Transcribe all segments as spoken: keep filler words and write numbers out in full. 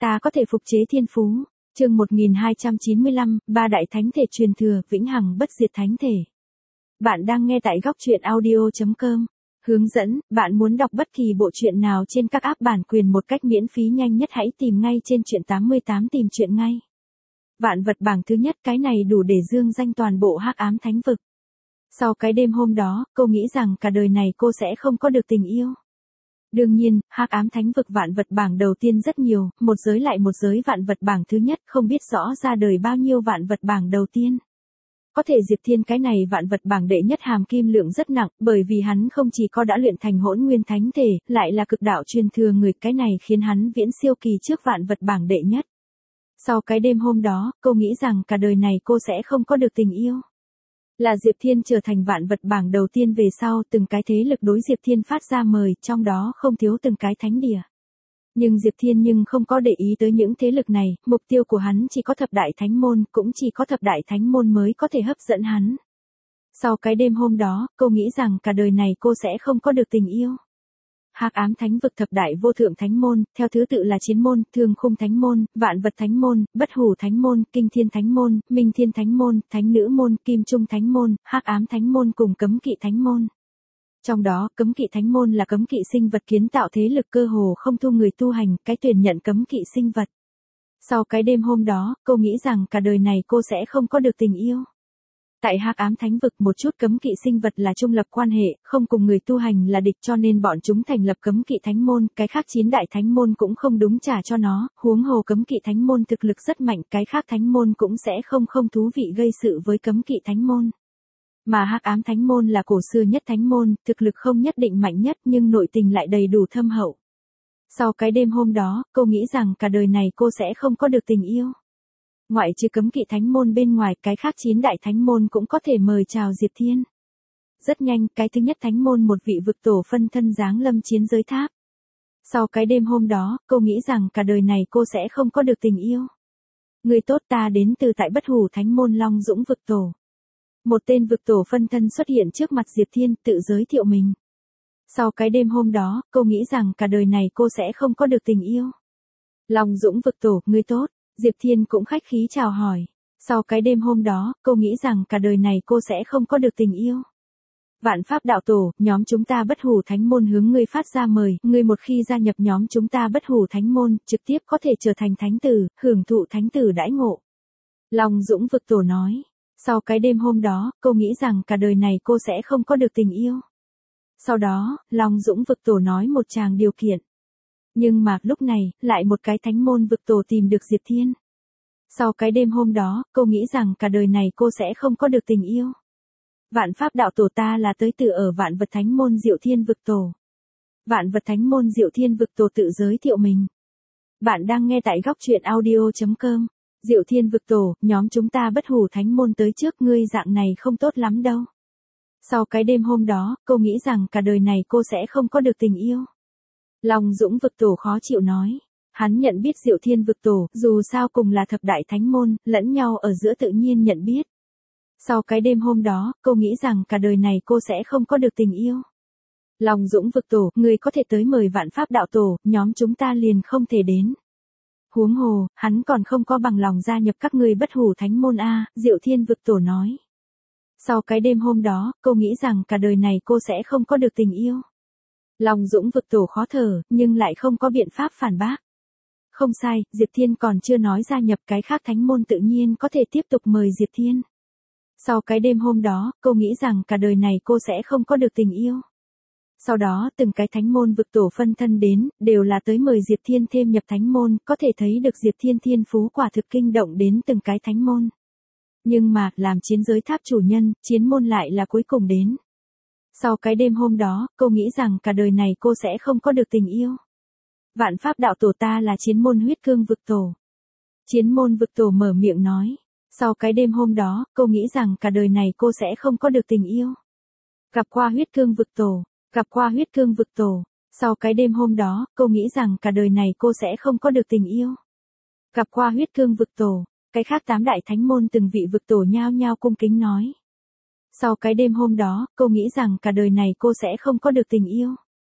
Ta có thể phục chế thiên phú. Chương một nghìn hai trăm chín mươi lăm, ba đại thánh thể truyền thừa, vĩnh hằng bất diệt thánh thể. Bạn đang nghe tại góc truyện audio chấm com. Hướng dẫn, bạn muốn đọc bất kỳ bộ truyện nào trên các app bản quyền một cách miễn phí nhanh nhất hãy tìm ngay trên truyện tám mươi tám tìm truyện ngay. Vạn vật bảng thứ nhất, cái này đủ để dương danh toàn bộ hắc ám thánh vực. Sau cái đêm hôm đó, cô nghĩ rằng cả đời này cô sẽ không có được tình yêu. Đương nhiên, hắc ám thánh vực vạn vật bảng đầu tiên rất nhiều, một giới lại một giới vạn vật bảng thứ nhất không biết rõ ra đời bao nhiêu vạn vật bảng đầu tiên. Có thể Diệp Thiên cái này vạn vật bảng đệ nhất hàm kim lượng rất nặng, bởi vì hắn không chỉ có đã luyện thành hỗn nguyên thánh thể, lại là cực đạo truyền thừa người, cái này khiến hắn viễn siêu kỳ trước vạn vật bảng đệ nhất. Sau cái đêm hôm đó, cô nghĩ rằng cả đời này cô sẽ không có được tình yêu. Là Diệp Thiên trở thành vạn vật bảng đầu tiên về sau, từng cái thế lực đối Diệp Thiên phát ra mời, trong đó không thiếu từng cái thánh địa. Nhưng Diệp Thiên nhưng không có để ý tới những thế lực này, mục tiêu của hắn chỉ có thập đại thánh môn, cũng chỉ có thập đại thánh môn mới có thể hấp dẫn hắn. Sau cái đêm hôm đó, cô nghĩ rằng cả đời này cô sẽ không có được tình yêu. Hắc ám thánh vực thập đại vô thượng thánh môn, theo thứ tự là Chiến môn, Thương khung thánh môn, Vạn vật thánh môn, Bất hủ thánh môn, Kinh thiên thánh môn, Minh thiên thánh môn, Thánh nữ môn, Kim trung thánh môn, Hắc ám thánh môn cùng Cấm kỵ thánh môn. Trong đó, Cấm kỵ thánh môn là cấm kỵ sinh vật kiến tạo thế lực cơ hồ không thu người tu hành, cái tuyển nhận cấm kỵ sinh vật. Sau cái đêm hôm đó, cô nghĩ rằng cả đời này cô sẽ không có được tình yêu. Tại hắc ám thánh vực một chút cấm kỵ sinh vật là trung lập quan hệ, không cùng người tu hành là địch, cho nên bọn chúng thành lập cấm kỵ thánh môn, cái khác chín đại thánh môn cũng không đúng trả cho nó, huống hồ cấm kỵ thánh môn thực lực rất mạnh, cái khác thánh môn cũng sẽ không không thú vị gây sự với cấm kỵ thánh môn. Mà hắc ám thánh môn là cổ xưa nhất thánh môn, thực lực không nhất định mạnh nhất nhưng nội tình lại đầy đủ thâm hậu. Sau cái đêm hôm đó, cô nghĩ rằng cả đời này cô sẽ không có được tình yêu. Ngoại trừ cấm kỵ thánh môn bên ngoài, cái khác chín đại thánh môn cũng có thể mời chào Diệp Thiên. Rất nhanh, cái thứ nhất thánh môn một vị vực tổ phân thân giáng lâm chiến giới tháp. Sau cái đêm hôm đó, cô nghĩ rằng cả đời này cô sẽ không có được tình yêu. Người tốt, ta đến từ tại Bất hủ thánh môn Long Dũng vực tổ. Một tên vực tổ phân thân xuất hiện trước mặt Diệp Thiên, tự giới thiệu mình. Sau cái đêm hôm đó, cô nghĩ rằng cả đời này cô sẽ không có được tình yêu. Long Dũng vực tổ, người tốt. Diệp Thiên cũng khách khí chào hỏi. Sau cái đêm hôm đó, cô nghĩ rằng cả đời này cô sẽ không có được tình yêu. Vạn Pháp đạo tổ, nhóm chúng ta Bất hủ thánh môn hướng ngươi phát ra mời, ngươi một khi gia nhập nhóm chúng ta Bất hủ thánh môn, trực tiếp có thể trở thành thánh tử, hưởng thụ thánh tử đãi ngộ. Long Dũng vực tổ nói. Sau cái đêm hôm đó, cô nghĩ rằng cả đời này cô sẽ không có được tình yêu. Sau đó, Long Dũng vực tổ nói một tràng điều kiện. Nhưng mà, lúc này, lại một cái thánh môn vực tổ tìm được Diệp Thiên. Sau cái đêm hôm đó, cô nghĩ rằng cả đời này cô sẽ không có được tình yêu. Vạn Pháp đạo tổ, ta là tới từ ở Vạn vật thánh môn Diệu Thiên vực tổ. Vạn vật thánh môn Diệu Thiên vực tổ tự giới thiệu mình. Bạn đang nghe tại góc truyện audio chấm com. Diệu Thiên vực tổ, nhóm chúng ta Bất hủ thánh môn tới trước, ngươi dạng này không tốt lắm đâu. Sau cái đêm hôm đó, cô nghĩ rằng cả đời này cô sẽ không có được tình yêu. Long Dũng vực tổ khó chịu nói. Hắn nhận biết Diệu Thiên vực tổ, dù sao cùng là thập đại thánh môn, lẫn nhau ở giữa tự nhiên nhận biết. Sau cái đêm hôm đó, cô nghĩ rằng cả đời này cô sẽ không có được tình yêu. Long Dũng vực tổ, người có thể tới mời Vạn Pháp đạo tổ, nhóm chúng ta liền không thể đến. Huống hồ, hắn còn không có bằng lòng gia nhập các ngươi Bất hủ thánh môn a, Diệu Thiên vực tổ nói. Sau cái đêm hôm đó, cô nghĩ rằng cả đời này cô sẽ không có được tình yêu. Long Dũng vực tổ khó thở, nhưng lại không có biện pháp phản bác. Không sai, Diệp Thiên còn chưa nói gia nhập, cái khác thánh môn tự nhiên có thể tiếp tục mời Diệp Thiên. Sau cái đêm hôm đó, cô nghĩ rằng cả đời này cô sẽ không có được tình yêu. Sau đó, từng cái thánh môn vực tổ phân thân đến, đều là tới mời Diệp Thiên thêm nhập thánh môn, có thể thấy được Diệp Thiên thiên phú quả thực kinh động đến từng cái thánh môn. Nhưng mà, làm chiến giới tháp chủ nhân, chiến môn lại là cuối cùng đến. Sau cái đêm hôm đó, cô nghĩ rằng cả đời này cô sẽ không có được tình yêu. Vạn Pháp đạo tổ, ta là chiến môn Huyết Cương vực tổ. Chiến môn vực tổ mở miệng nói. Sau cái đêm hôm đó, cô nghĩ rằng cả đời này cô sẽ không có được tình yêu. Gặp qua Huyết Cương vực tổ. Gặp qua Huyết Cương vực tổ. Sau cái đêm hôm đó, cô nghĩ rằng cả đời này cô sẽ không có được tình yêu. Gặp qua Huyết Cương vực tổ. Cái khác tám đại thánh môn từng vị vực tổ nhao nhao cung kính nói. Sau cái đêm hôm đó, cô nghĩ rằng cả đời này cô sẽ không có được tình yêu.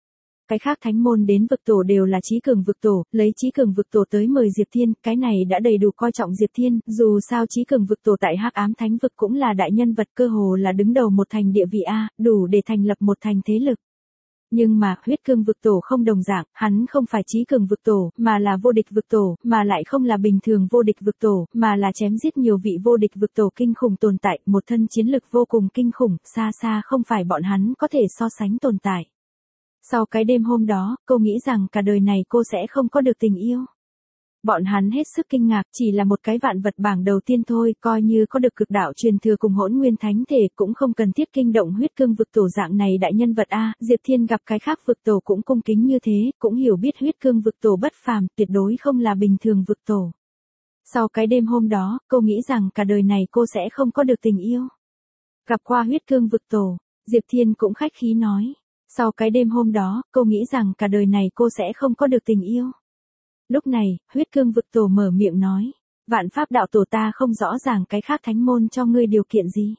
Cái khác thánh môn đến vực tổ đều là trí cường vực tổ, lấy trí cường vực tổ tới mời Diệp Thiên, cái này đã đầy đủ coi trọng Diệp Thiên, dù sao trí cường vực tổ tại Hắc Ám Thánh vực cũng là đại nhân vật, cơ hồ là đứng đầu một thành địa vị a, đủ để thành lập một thành thế lực. Nhưng mà, huyết cương vực tổ không đồng dạng, hắn không phải trí cường vực tổ, mà là vô địch vực tổ, mà lại không là bình thường vô địch vực tổ, mà là chém giết nhiều vị vô địch vực tổ kinh khủng tồn tại, một thân chiến lực vô cùng kinh khủng, xa xa không phải bọn hắn có thể so sánh tồn tại. Sau cái đêm hôm đó, cô nghĩ rằng cả đời này cô sẽ không có được tình yêu. Bọn hắn hết sức kinh ngạc, chỉ là một cái vạn vật bảng đầu tiên thôi, coi như có được cực đạo truyền thừa cùng hỗn nguyên thánh thể cũng không cần thiết kinh động huyết cương vực tổ dạng này đại nhân vật a. Diệp Thiên gặp cái khác vực tổ cũng cung kính như thế, cũng hiểu biết huyết cương vực tổ bất phàm, tuyệt đối không là bình thường vực tổ. Sau cái đêm hôm đó, cô nghĩ rằng cả đời này cô sẽ không có được tình yêu. Gặp qua huyết cương vực tổ, Diệp Thiên cũng khách khí nói. Sau cái đêm hôm đó, cô nghĩ rằng cả đời này cô sẽ không có được tình yêu. Lúc này, huyết cương vực tổ mở miệng nói. Vạn pháp đạo tổ ta không rõ ràng cái khác thánh môn cho ngươi điều kiện gì.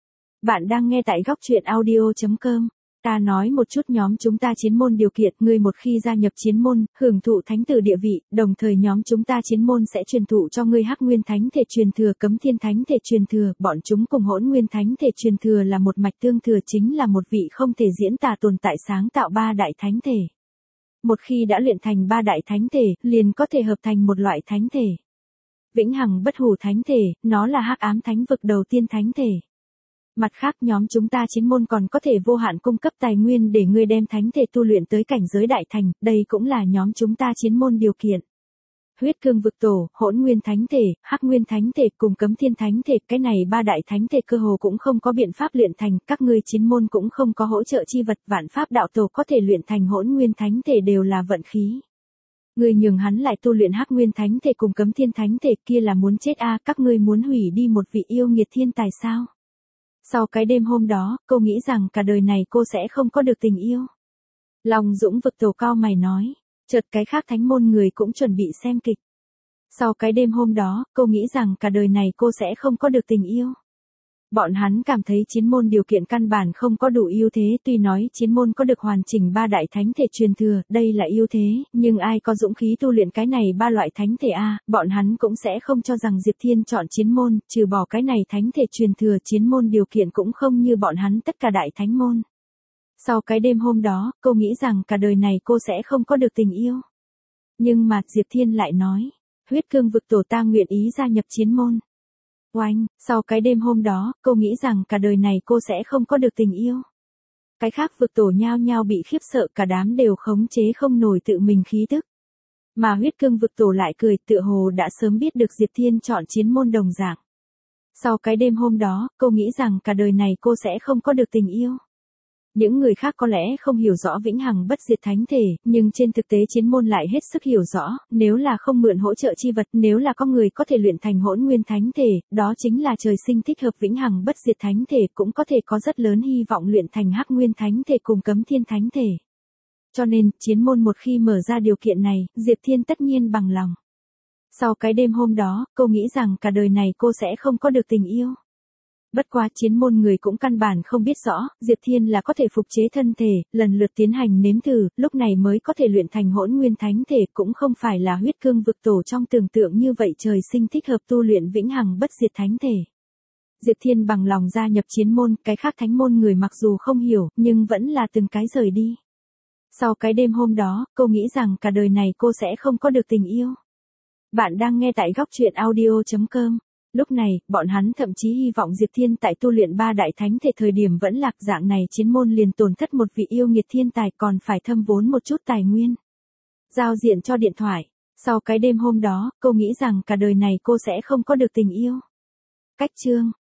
Bạn đang nghe tại góc truyện audio chấm com. Ta nói một chút nhóm chúng ta chiến môn điều kiện, ngươi một khi gia nhập chiến môn, hưởng thụ thánh tử địa vị, đồng thời nhóm chúng ta chiến môn sẽ truyền thụ cho ngươi Hắc Nguyên Thánh thể truyền thừa, Cấm Thiên Thánh thể truyền thừa, bọn chúng cùng Hỗn Nguyên Thánh thể truyền thừa là một mạch tương thừa, chính là một vị không thể diễn tả tồn tại sáng tạo ba đại thánh thể. Một khi đã luyện thành ba đại thánh thể, liền có thể hợp thành một loại thánh thể. Vĩnh hằng bất hủ thánh thể, nó là Hắc Ám Thánh vực đầu tiên thánh thể. Mặt khác nhóm chúng ta chiến môn còn có thể vô hạn cung cấp tài nguyên để ngươi đem thánh thể tu luyện tới cảnh giới đại thành, đây cũng là nhóm chúng ta chiến môn điều kiện. Huyết cương vực tổ, hỗn nguyên thánh thể, hắc nguyên thánh thể cùng cấm thiên thánh thể, cái này ba đại thánh thể cơ hồ cũng không có biện pháp luyện thành, các ngươi chiến môn cũng không có hỗ trợ chi vật, vạn pháp đạo tổ có thể luyện thành hỗn nguyên thánh thể đều là vận khí. Ngươi nhường hắn lại tu luyện hắc nguyên thánh thể cùng cấm thiên thánh thể kia là muốn chết a, các ngươi muốn hủy đi một vị yêu nghiệt thiên tài sao? Sau cái đêm hôm đó, cô nghĩ rằng cả đời này cô sẽ không có được tình yêu. Long Dũng vực tổ cao mày nói, chợt cái khác thánh môn người cũng chuẩn bị xem kịch. Sau cái đêm hôm đó, cô nghĩ rằng cả đời này cô sẽ không có được tình yêu. Bọn hắn cảm thấy chiến môn điều kiện căn bản không có đủ ưu thế, tuy nói chiến môn có được hoàn chỉnh ba đại thánh thể truyền thừa, đây là ưu thế, nhưng ai có dũng khí tu luyện cái này ba loại thánh thể a, bọn hắn cũng sẽ không cho rằng Diệp Thiên chọn chiến môn, trừ bỏ cái này thánh thể truyền thừa, chiến môn điều kiện cũng không như bọn hắn tất cả đại thánh môn. Sau cái đêm hôm đó, cô nghĩ rằng cả đời này cô sẽ không có được tình yêu. Nhưng mà Diệp Thiên lại nói, huyết cương vực tổ ta nguyện ý gia nhập chiến môn. Oanh, sau cái đêm hôm đó, cô nghĩ rằng cả đời này cô sẽ không có được tình yêu. Cái khác vực tổ nhao nhao bị khiếp sợ, cả đám đều khống chế không nổi tự mình khí tức. Mà huyết cương vực tổ lại cười, tựa hồ đã sớm biết được Diệp Thiên chọn chiến môn đồng dạng. Sau cái đêm hôm đó, cô nghĩ rằng cả đời này cô sẽ không có được tình yêu. Những người khác có lẽ không hiểu rõ vĩnh hằng bất diệt thánh thể, nhưng trên thực tế chiến môn lại hết sức hiểu rõ, nếu là không mượn hỗ trợ chi vật, nếu là có người có thể luyện thành hỗn nguyên thánh thể, đó chính là trời sinh thích hợp vĩnh hằng bất diệt thánh thể, cũng có thể có rất lớn hy vọng luyện thành hắc nguyên thánh thể cùng cấm thiên thánh thể. Cho nên, chiến môn một khi mở ra điều kiện này, Diệp Thiên tất nhiên bằng lòng. Sau cái đêm hôm đó, cô nghĩ rằng cả đời này cô sẽ không có được tình yêu. Bất quá chiến môn người cũng căn bản không biết rõ, Diệp Thiên là có thể phục chế thân thể, lần lượt tiến hành nếm thử, lúc này mới có thể luyện thành hỗn nguyên thánh thể, cũng không phải là huyết cương vực tổ trong tưởng tượng như vậy, trời sinh thích hợp tu luyện vĩnh hằng bất diệt thánh thể. Diệp Thiên bằng lòng gia nhập chiến môn, cái khác thánh môn người mặc dù không hiểu, nhưng vẫn là từng cái rời đi. Sau cái đêm hôm đó, cô nghĩ rằng cả đời này cô sẽ không có được tình yêu. Bạn đang nghe tại góc truyện audio chấm com. Lúc này, bọn hắn thậm chí hy vọng Diệp Thiên tại tu luyện ba đại thánh thể thời điểm vẫn lạc, dạng này chiến môn liền tổn thất một vị yêu nghiệt thiên tài, còn phải thâm vốn một chút tài nguyên. Giao diện cho điện thoại. Sau cái đêm hôm đó, cô nghĩ rằng cả đời này cô sẽ không có được tình yêu. Cách chương.